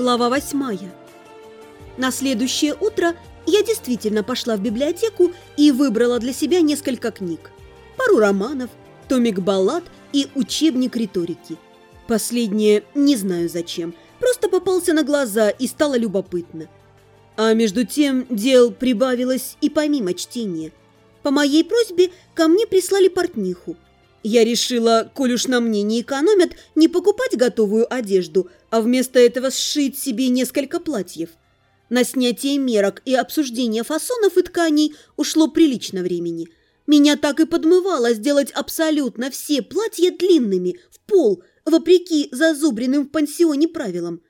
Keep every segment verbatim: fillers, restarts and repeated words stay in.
Глава восьмая. На следующее утро я действительно пошла в библиотеку и выбрала для себя несколько книг. Пару романов, томик баллад и учебник риторики. Последнее не знаю зачем, просто попался на глаза и стало любопытно. А между тем дел прибавилось и помимо чтения. По моей просьбе ко мне прислали портниху. Я решила, коль уж на мне не экономят, не покупать готовую одежду, а вместо этого сшить себе несколько платьев. На снятие мерок и обсуждение фасонов и тканей ушло прилично времени. Меня так и подмывало сделать абсолютно все платья длинными, в пол, вопреки зазубренным в пансионе правилам.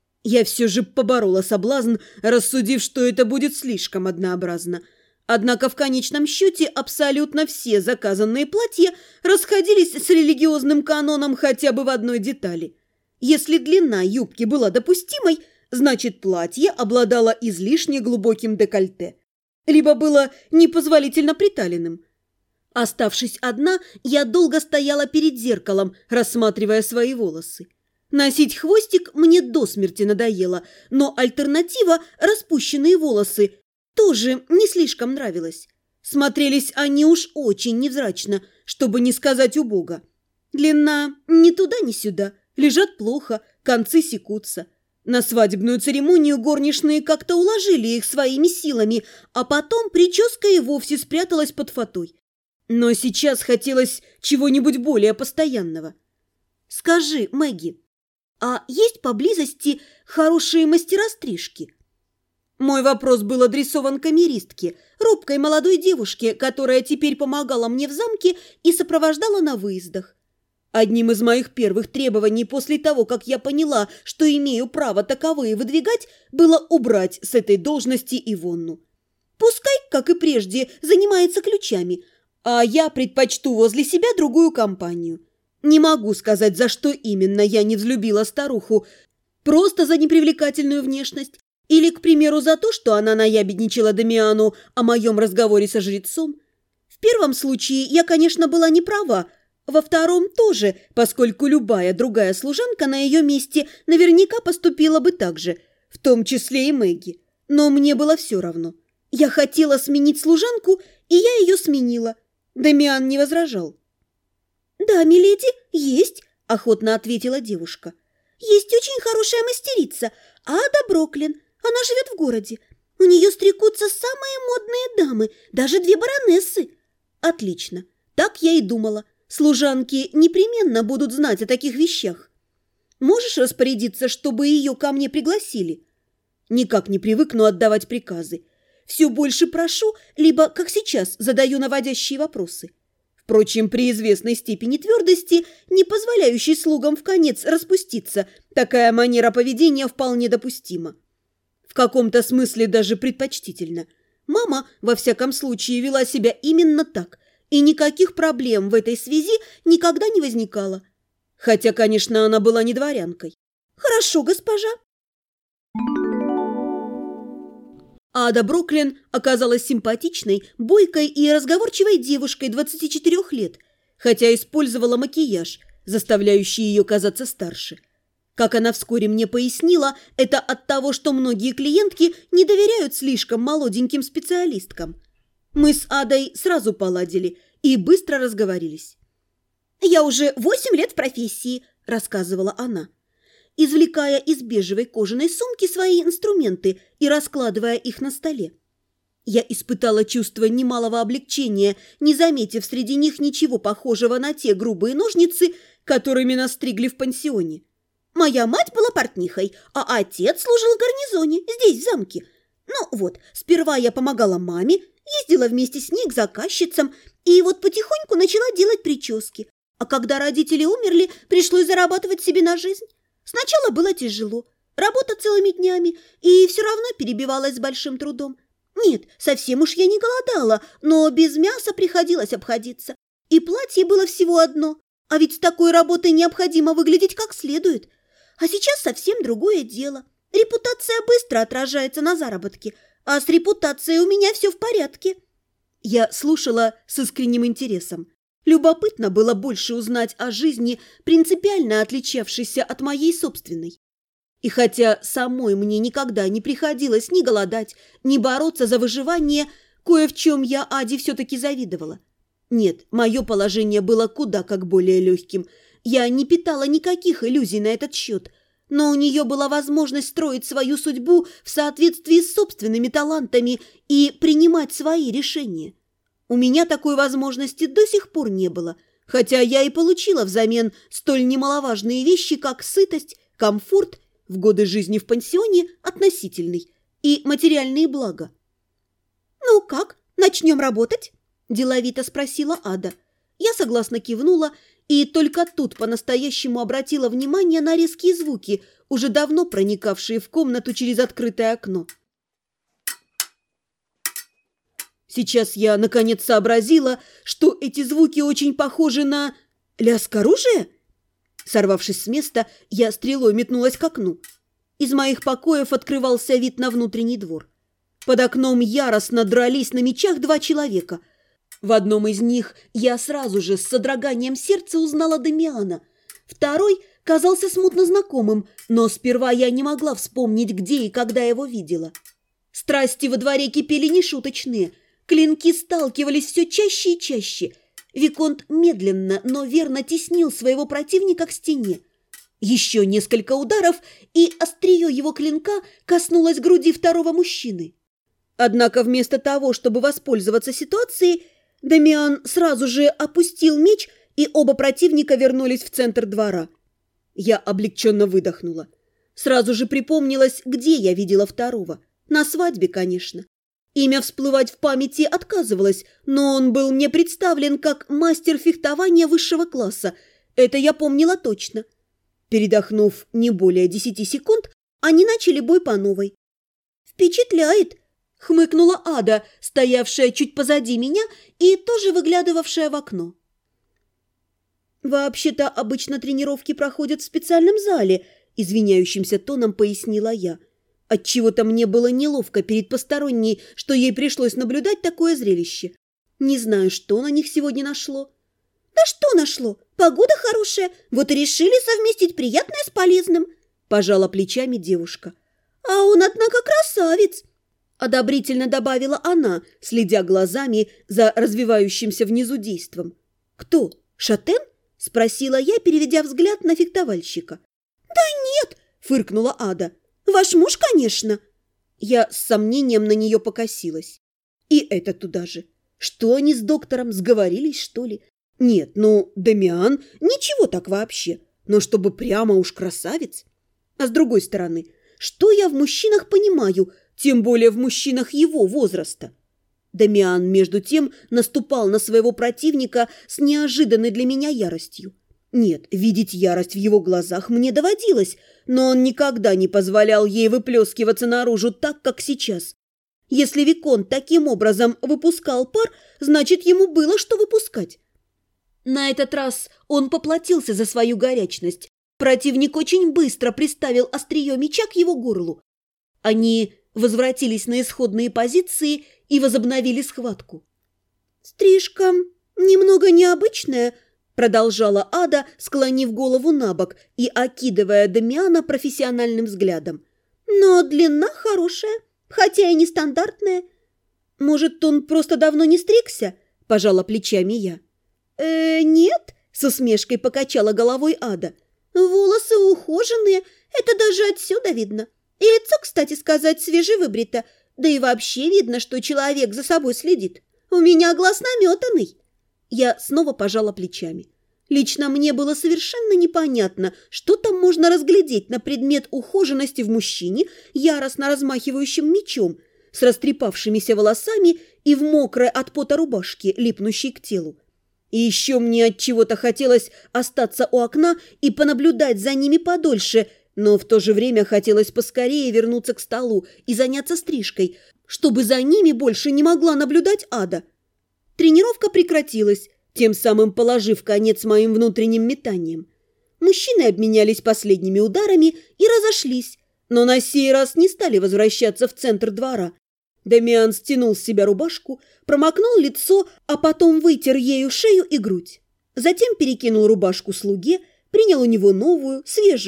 Я все же поборола соблазн, рассудив, что это будет слишком однообразно. Однако в конечном счете абсолютно все заказанные платья расходились с религиозным каноном хотя бы в одной детали. Если длина юбки была допустимой, значит платье обладало излишне глубоким декольте, либо было непозволительно приталенным. Оставшись одна, я долго стояла перед зеркалом, рассматривая свои волосы. Носить хвостик мне до смерти надоело, но альтернатива – распущенные волосы – тоже не слишком нравилась. Смотрелись они уж очень невзрачно, чтобы не сказать убого. Длина ни туда, ни сюда, лежат плохо, концы секутся. На свадебную церемонию горничные как-то уложили их своими силами, а потом прическа и вовсе спряталась под фатой. Но сейчас хотелось чего-нибудь более постоянного. «Скажи, Мэгги, а есть поблизости хорошие мастера стрижки?» Мой вопрос был адресован камеристке, робкой молодой девушке, которая теперь помогала мне в замке и сопровождала на выездах. Одним из моих первых требований после того, как я поняла, что имею право таковые выдвигать, было убрать с этой должности Ивонну. Пускай, как и прежде, занимается ключами, а я предпочту возле себя другую компанию. Не могу сказать, за что именно я не взлюбила старуху, просто за непривлекательную внешность, или, к примеру, за то, что она наябедничала Дамиану о моем разговоре со жрецом. В первом случае я, конечно, была не права, во втором тоже, поскольку любая другая служанка на ее месте наверняка поступила бы так же, в том числе и Мэгги. Но мне было все равно. Я хотела сменить служанку, и я ее сменила. Дамиан не возражал. «Да, миледи, есть», – охотно ответила девушка. «Есть очень хорошая мастерица, Ада Броклин. Она живет в городе. У нее стригутся самые модные дамы, даже две баронессы». «Отлично. Так я и думала. Служанки непременно будут знать о таких вещах. Можешь распорядиться, чтобы ее ко мне пригласили?» Никак не привыкну отдавать приказы. Все больше прошу, либо, как сейчас, задаю наводящие вопросы. Впрочем, при известной степени твердости, не позволяющей слугам вконец распуститься, такая манера поведения вполне допустима. В каком-то смысле даже предпочтительно. Мама, во всяком случае, вела себя именно так, и никаких проблем в этой связи никогда не возникало. Хотя, конечно, она была не дворянкой. «Хорошо, госпожа». Ада Броклин оказалась симпатичной, бойкой и разговорчивой девушкой двадцати четырёх лет, хотя использовала макияж, заставляющий ее казаться старше. Как она вскоре мне пояснила, это от того, что многие клиентки не доверяют слишком молоденьким специалисткам. Мы с Адой сразу поладили и быстро разговорились. «Я уже восемь лет в профессии», – рассказывала она, извлекая из бежевой кожаной сумки свои инструменты и раскладывая их на столе. Я испытала чувство немалого облегчения, не заметив среди них ничего похожего на те грубые ножницы, которыми нас стригли в пансионе. Моя мать была портнихой, а отец служил в гарнизоне, здесь, в замке. Ну вот, сперва я помогала маме, ездила вместе с ней к заказчицам, и вот потихоньку начала делать прически. А когда родители умерли, пришлось зарабатывать себе на жизнь. Сначала было тяжело, работа целыми днями, и все равно перебивалась с большим трудом. Нет, совсем уж я не голодала, но без мяса приходилось обходиться. И платье было всего одно, а ведь с такой работой необходимо выглядеть как следует. А сейчас совсем другое дело. Репутация быстро отражается на заработке, а с репутацией у меня все в порядке. Я слушала с искренним интересом. Любопытно было больше узнать о жизни, принципиально отличавшейся от моей собственной. И хотя самой мне никогда не приходилось ни голодать, ни бороться за выживание, кое в чем я Аде все-таки завидовала. Нет, мое положение было куда как более легким. Я не питала никаких иллюзий на этот счет, но у нее была возможность строить свою судьбу в соответствии с собственными талантами и принимать свои решения. У меня такой возможности до сих пор не было, хотя я и получила взамен столь немаловажные вещи, как сытость, комфорт, в годы жизни в пансионе относительный, и материальные блага. «Ну как, начнем работать?» – деловито спросила Ада. Я согласно кивнула и только тут по-настоящему обратила внимание на резкие звуки, уже давно проникавшие в комнату через открытое окно. Сейчас я, наконец, сообразила, что эти звуки очень похожи на лязг оружия. Сорвавшись с места, я стрелой метнулась к окну. Из моих покоев открывался вид на внутренний двор. Под окном яростно дрались на мечах два человека. В одном из них я сразу же с содроганием сердца узнала Дамиана. Второй казался смутно знакомым, но сперва я не могла вспомнить, где и когда его видела. Страсти во дворе кипели нешуточные. Клинки сталкивались все чаще и чаще. Виконт медленно, но верно теснил своего противника к стене. Еще несколько ударов, и острие его клинка коснулось груди второго мужчины. Однако вместо того, чтобы воспользоваться ситуацией, Дамиан сразу же опустил меч, и оба противника вернулись в центр двора. Я облегченно выдохнула. Сразу же припомнилось, где я видела второго. На свадьбе, конечно. Имя всплывать в памяти отказывалось, но он был мне представлен как мастер фехтования высшего класса. Это я помнила точно. Передохнув не более десяти секунд, они начали бой по новой. «Впечатляет!» — хмыкнула Ада, стоявшая чуть позади меня и тоже выглядывавшая в окно. «Вообще-то обычно тренировки проходят в специальном зале», — извиняющимся тоном пояснила я. Отчего-то мне было неловко перед посторонней, что ей пришлось наблюдать такое зрелище. Не знаю, что на них сегодня нашло. «Да что нашло? Погода хорошая, вот и решили совместить приятное с полезным», – пожала плечами девушка. «А он, однако, красавец», – одобрительно добавила она, следя глазами за развивающимся внизу действом. «Кто? Шатен?» – спросила я, переведя взгляд на фехтовальщика. «Да нет», – фыркнула Ада. «Ваш муж, конечно!» Я с сомнением на нее покосилась. И это туда же. Что они с доктором, сговорились, что ли? Нет, ну, Дамиан, ничего так вообще. Но чтобы прямо уж красавец. А с другой стороны, что я в мужчинах понимаю, тем более в мужчинах его возраста? Дамиан, между тем, наступал на своего противника с неожиданной для меня яростью. Нет, видеть ярость в его глазах мне доводилось, но он никогда не позволял ей выплескиваться наружу так, как сейчас. Если Виконт таким образом выпускал пар, значит, ему было что выпускать. На этот раз он поплатился за свою горячность. Противник очень быстро приставил острие меча к его горлу. Они возвратились на исходные позиции и возобновили схватку. «Стрижка немного необычная», — продолжала Ада, склонив голову на бок и окидывая Дамиана профессиональным взглядом. «Но длина хорошая, хотя и нестандартная. Может, он просто давно не стригся?» – пожала плечами я. «Э, нет», – с усмешкой покачала головой Ада. «Волосы ухоженные, это даже отсюда видно. И лицо, кстати сказать, свежевыбрито. Да и вообще видно, что человек за собой следит. У меня глаз наметанный». Я снова пожала плечами. Лично мне было совершенно непонятно, что там можно разглядеть на предмет ухоженности в мужчине, яростно размахивающем мечом, с растрепавшимися волосами и в мокрой от пота рубашке, липнущей к телу. И еще мне от чего-то хотелось остаться у окна и понаблюдать за ними подольше, но в то же время хотелось поскорее вернуться к столу и заняться стрижкой, чтобы за ними больше не могла наблюдать Ада. Тренировка прекратилась, тем самым положив конец моим внутренним метаниям. Мужчины обменялись последними ударами и разошлись, но на сей раз не стали возвращаться в центр двора. Дамиан стянул с себя рубашку, промокнул лицо, а потом вытер ею шею и грудь. Затем перекинул рубашку слуге, принял у него новую, свежую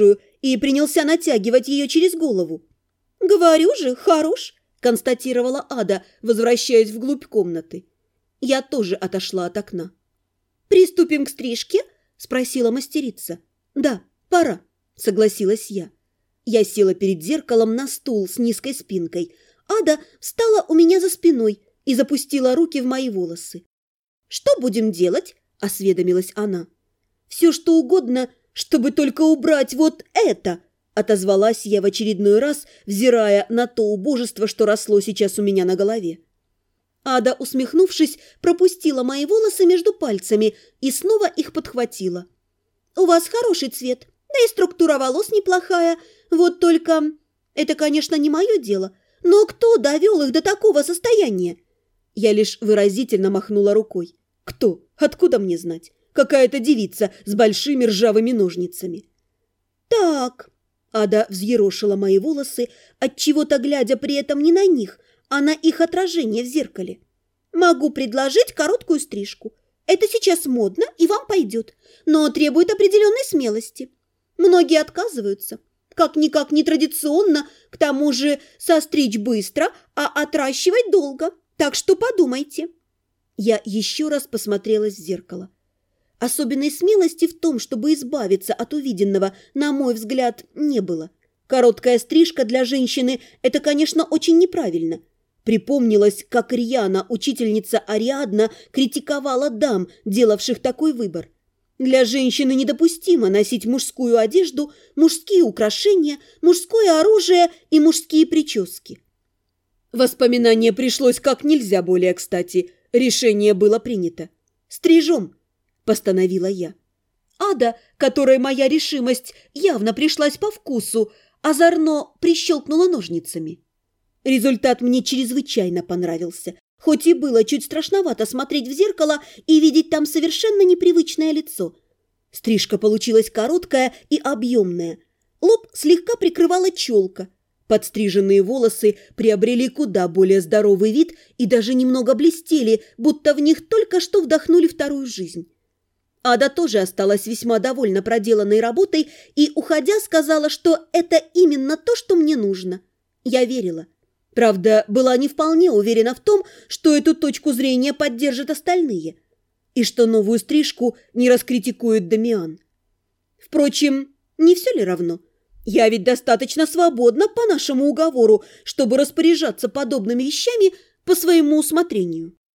и принялся натягивать ее через голову. «Говорю же, хорош», – констатировала Ада, возвращаясь вглубь комнаты. Я тоже отошла от окна. «Приступим к стрижке?» – спросила мастерица. «Да, пора», – согласилась я. Я села перед зеркалом на стул с низкой спинкой. Ада встала у меня за спиной и запустила руки в мои волосы. «Что будем делать?» – осведомилась она. «Все, что угодно, чтобы только убрать вот это!» – отозвалась я в очередной раз, взирая на то убожество, что росло сейчас у меня на голове. Ада, усмехнувшись, пропустила мои волосы между пальцами и снова их подхватила. «У вас хороший цвет, да и структура волос неплохая. Вот только... Это, конечно, не мое дело, но кто довел их до такого состояния?» Я лишь выразительно махнула рукой. «Кто? Откуда мне знать? Какая-то девица с большими ржавыми ножницами». «Так...» Ада взъерошила мои волосы, отчего-то глядя при этом не на них, а на их отражение в зеркале. «Могу предложить короткую стрижку. Это сейчас модно и вам пойдет, но требует определенной смелости. Многие отказываются. Как-никак нетрадиционно, к тому же состричь быстро, а отращивать долго. Так что подумайте». Я еще раз посмотрела в зеркало. Особенной смелости в том, чтобы избавиться от увиденного, на мой взгляд, не было. Короткая стрижка для женщины – это, конечно, очень неправильно. Припомнилось, как рьяно учительница Ариадна критиковала дам, делавших такой выбор. Для женщины недопустимо носить мужскую одежду, мужские украшения, мужское оружие и мужские прически. Воспоминание пришлось как нельзя более кстати. Решение было принято. «Стрижем», – постановила я. Ада, которой моя решимость явно пришлась по вкусу, озорно прищелкнула ножницами. Результат мне чрезвычайно понравился, хоть и было чуть страшновато смотреть в зеркало и видеть там совершенно непривычное лицо. Стрижка получилась короткая и объемная. Лоб слегка прикрывала челка. Подстриженные волосы приобрели куда более здоровый вид и даже немного блестели, будто в них только что вдохнули вторую жизнь. Ада тоже осталась весьма довольна проделанной работой и, уходя, сказала, что это именно то, что мне нужно. Я верила. Правда, была не вполне уверена в том, что эту точку зрения поддержат остальные, и что новую стрижку не раскритикует Дамиан. Впрочем, не все ли равно? Я ведь достаточно свободна по нашему уговору, чтобы распоряжаться подобными вещами по своему усмотрению.